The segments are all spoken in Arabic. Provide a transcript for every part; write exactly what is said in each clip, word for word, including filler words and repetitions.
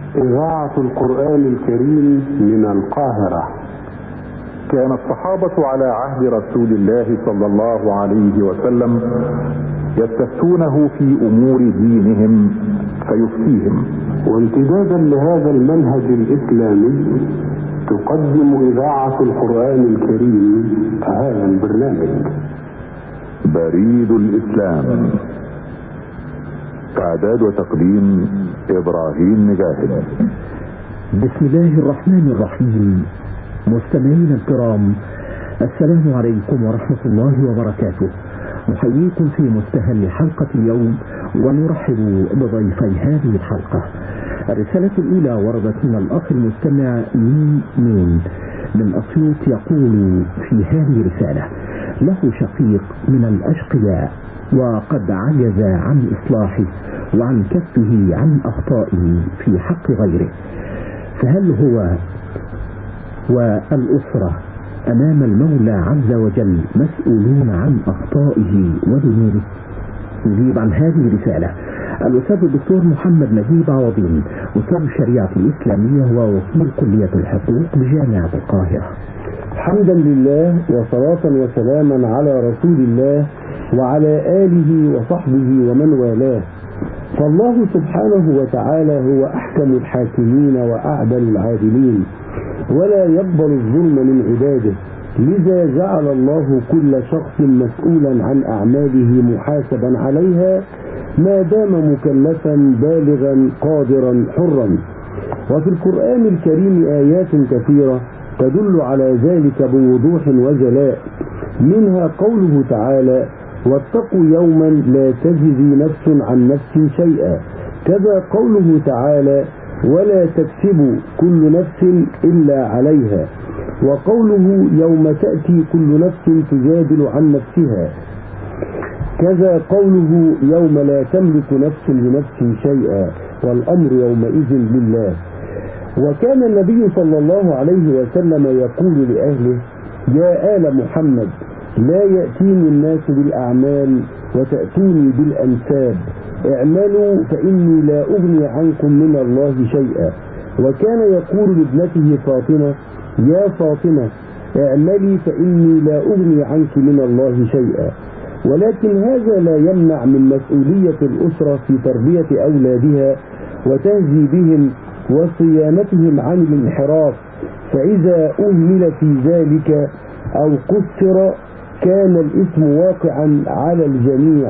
إذاعة القرآن الكريم من القاهرة. كان الصحابة على عهد رسول الله صلى الله عليه وسلم يستفتونه في أمور دينهم فيفتيهم. وامتدادا لهذا المنهج الإسلامي تقدم إذاعة القرآن الكريم هذا البرنامج بريد الإسلام. إعداد وتقديم إبراهيم مجاهد. بسم الله الرحمن الرحيم. مستمعينا الكرام، السلام عليكم ورحمة الله وبركاته. نحييكم في مستهل حلقة اليوم ونرحب بضيفي هذه الحلقة. الرسالة الأولى وردت من الأخ المستمع مين نون من أسيوط، يقول في هذه الرسالة: له شقيق من الأشقياء وقد عجز عن إصلاحه وعن كفه عن أخطائه في حق غيره، فهل هو والأسرة أمام المولى عز وجل مسؤولون عن أخطائه وذنوبه؟ نجيب عن هذه الرسالة الأستاذ الدكتور محمد نجيب عوضين، أستاذ الشريعة الإسلامية ووكيل كلية الحقوق بجامعة القاهرة. حمدا لله وصلاة وسلاما على رسول الله وعلى آله وصحبه ومن والاه. فالله سبحانه وتعالى هو أحكم الحاكمين وأعدل العادلين، ولا يقبل الظلم من عباده، لذا جعل الله كل شخص مسؤولا عن أعماله محاسبا عليها ما دام مكلفا بالغا قادرا حرا. وفي القرآن الكريم آيات كثيرة تدل على ذلك بوضوح وجلاء، منها قوله تعالى: واتقوا يوما لا تجزي نفس عن نفس شيئا، كذا قوله تعالى: ولا تكسب كل نفس إلا عليها، وقوله: يوم تأتي كل نفس تجادل عن نفسها، كذا قوله: يوم لا تملك نفس لنفس شيئا والأمر يومئذ لله. وكان النبي صلى الله عليه وسلم يقول لأهله: يا آل محمد، لا يأتيني الناس بالأعمال وتأتوني بالأنساب، اعملوا فإني لا أغني عنكم من الله شيئا. وكان يقول لابنته فاطمة: يا فاطمة، اعملي فإني لا أغني عنك من الله شيئا. ولكن هذا لا يمنع من مسؤولية الأسرة في تربية أولادها وتهذيبهم وصيانتهم عن الانحراف، فإذا أهمل في ذلك أو قصر كان الإثم واقعا على الجميع،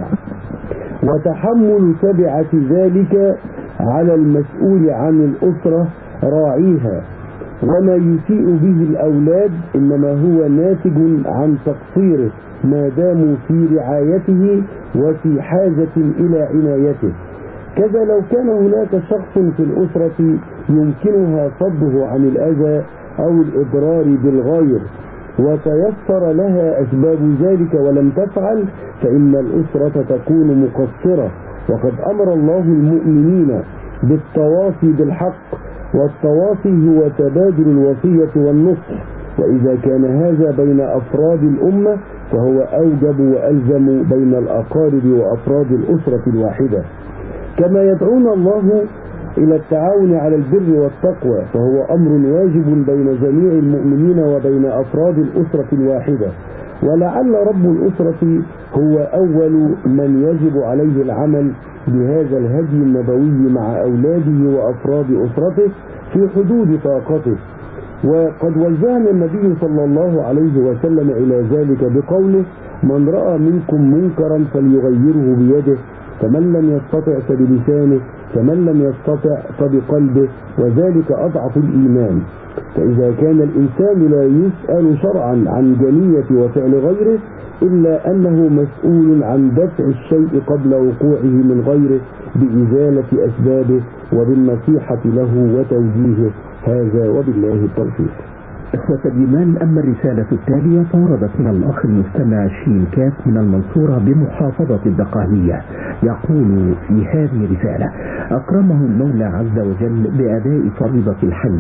وتحمل تبعة ذلك على المسؤول عن الأسرة راعيها. وما يسيء به الأولاد إنما هو ناتج عن تقصيره ما داموا في رعايته وفي حاجة إلى عنايته. كذا لو كان هناك شخص في الأسرة يمكنها صده عن الأذى أو الإضرار بالغير وتيسر لها أسباب ذلك ولم تفعل، فإن الأسرة تكون مقصرة. وقد أمر الله المؤمنين بالتواصي بالحق، والتواصي هو تبادل الوصية والنصح، وإذا كان هذا بين أفراد الأمة فهو أوجب وألزم بين الأقارب وأفراد الأسرة الواحدة. كما يدعون الله إلى التعاون على البر والتقوى، فهو أمر واجب بين جميع المؤمنين وبين أفراد الأسرة الواحدة. ولعل رب الأسرة هو أول من يجب عليه العمل بهذا الهدي النبوي مع أولاده وأفراد أسرته في حدود طاقته. وقد وجهنا النبي صلى الله عليه وسلم إلى ذلك بقوله: من رأى منكم منكرا فليغيره بيده، فمن لم يستطع فبلسانه، فمن لم يستطع فبقلبه، وذلك أضعف الإيمان. فإذا كان الإنسان لا يسأل شرعا عن جنية وفعل غيره إلا أنه مسؤول عن دفع الشيء قبل وقوعه من غيره بإزالة أسبابه وبالنصيحة له وتوجيهه. هذا وبالله التوفيق. إخوة الإيمان، أما الرسالة التالية فوردت من الأخ المستمع شين كات من المنصورة بمحافظة الدقهلية، يقول في هذه الرسالة: أكرمه المولى عز وجل بأداء فريضة الحج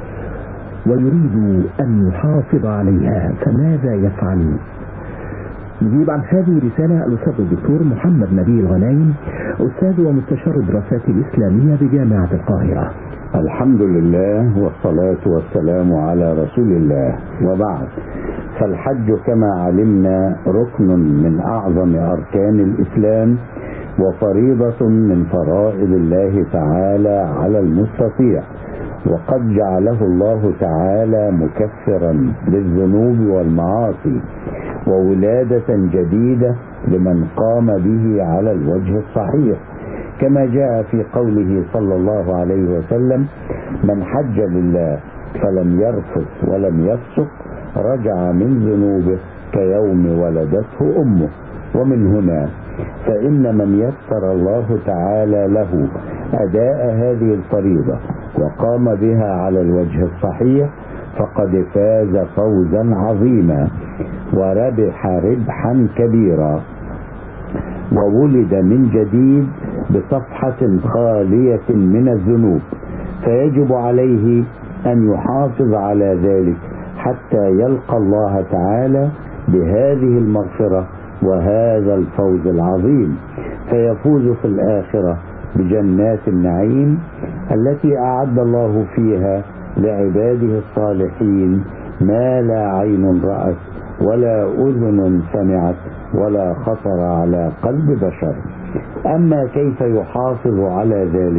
ويريد أن يحافظ عليها، فماذا يفعل؟ نجيب عن هذه الرسالة الأستاذ الدكتور محمد نبيل غنايم، أستاذ ومستشار الدراسات الإسلامية بجامعة القاهرة. الحمد لله والصلاة والسلام على رسول الله، وبعد. فالحج كما علمنا ركن من أعظم أركان الإسلام وفريضة من فرائض الله تعالى على المستطيع، وقد جعله الله تعالى مكفرا للذنوب والمعاصي وولادة جديدة لمن قام به على الوجه الصحيح، كما جاء في قوله صلى الله عليه وسلم: من حج لله فلم يرفث ولم يفسق رجع من ذنوبه كيوم ولدته أمه. ومن هنا فإن من يسر الله تعالى له أداء هذه الفريضة وقام بها على الوجه الصحيح فقد فاز فوزا عظيما وربح ربحا كبيرا، وولد من جديد بصفحة خالية من الذنوب، فيجب عليه أن يحافظ على ذلك حتى يلقى الله تعالى بهذه المغفرة وهذا الفوز العظيم، فيفوز في الآخرة بجنات النعيم التي أعد الله فيها لعباده الصالحين ما لا عين رأت ولا أذن سمعت ولا خطر على قلب بشر. أما كيف يحافظ على ذلك؟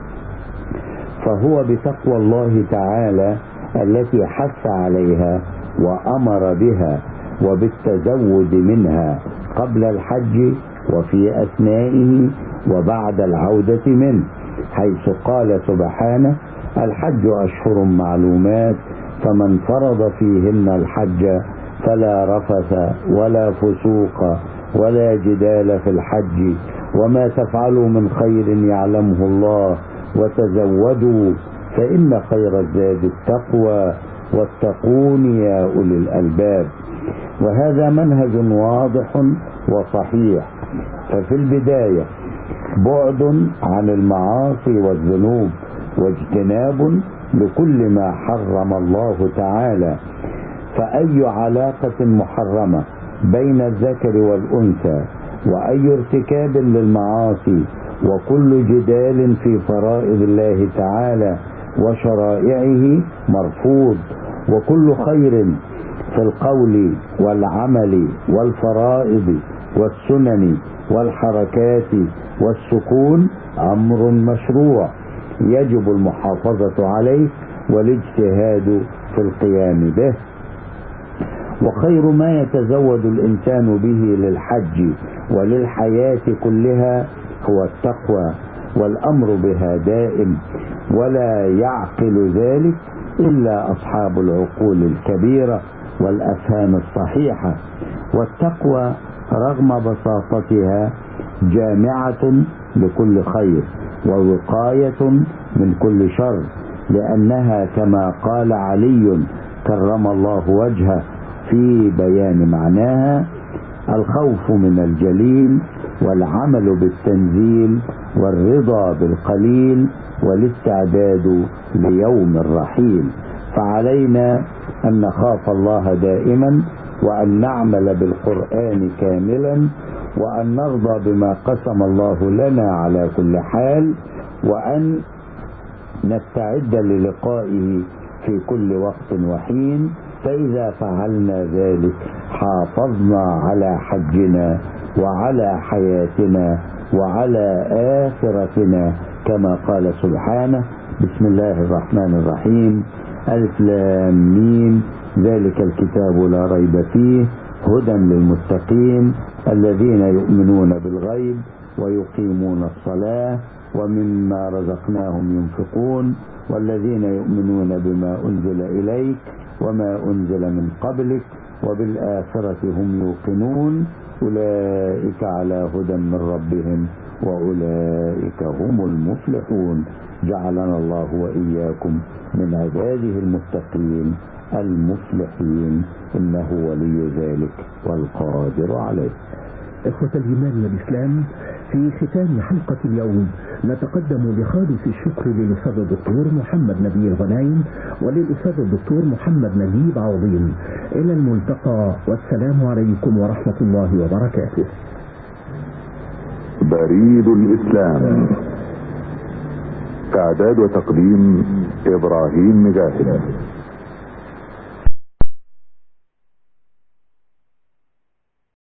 فهو بتقوى الله تعالى التي حث عليها وأمر بها، وبالتزود منها قبل الحج وفي أثنائه وبعد العودة منه، حيث قال سبحانه: الحج أشهر معلومات فمن فرض فيهن الحج فلا رفث ولا فسوق ولا جدال في الحج، وما تفعلوا من خير يعلمه الله وتزودوا فإن خير الزاد التقوى واتقون يا أولي الألباب. وهذا منهج واضح وصحيح. ففي البداية بعد عن المعاصي والذنوب واجتناب لكل ما حرم الله تعالى، فأي علاقة محرمة بين الذكر والأنثى وأي ارتكاب للمعاصي وكل جدال في فرائض الله تعالى وشرائعه مرفوض، وكل خير في القول والعمل والفرائض والسنن والحركات والسكون أمر مشروع يجب المحافظة عليه والاجتهاد في القيام به. وخير ما يتزود الإنسان به للحج وللحياة كلها هو التقوى، والأمر بها دائم، ولا يعقل ذلك إلا أصحاب العقول الكبيرة والأفهام الصحيحة. والتقوى رغم بساطتها جامعة لكل خير ووقاية من كل شر، لأنها كما قال علي كرم الله وجهه في بيان معناها: الخوف من الجليل والعمل بالتنزيل والرضا بالقليل والاستعداد ليوم الرحيل. فعلينا أن نخاف الله دائما، وأن نعمل بالقرآن كاملا، وأن نرضى بما قسم الله لنا على كل حال، وأن نستعد للقائه في كل وقت وحين. فإذا فعلنا ذلك حافظنا على حجنا وعلى حياتنا وعلى آخرتنا، كما قال سبحانه: بسم الله الرحمن الرحيم، ألف لام ميم، ذلك الكتاب لا ريب فيه هدى للمتقين الذين يؤمنون بالغيب ويقيمون الصلاة ومما رزقناهم ينفقون والذين يؤمنون بما أنزل إليك وما أنزل من قبلك وبالآخرة هم يوقنون أولئك على هدى من ربهم وأولئك هم المفلحون. جعلنا الله وإياكم من عباده المتقين المفلحين، إنه ولي ذلك والقادر عليه. إخوة الإيمان والإسلام، في ختام حلقة اليوم نتقدم بخالص الشكر للأستاذ الدكتور محمد نبيل غنايم وللأستاذ الدكتور محمد نجيب عوضين. إلى الملتقى، والسلام عليكم ورحمة الله وبركاته. بريد الإسلام اعداد وتقديم ابراهيم مجاهد.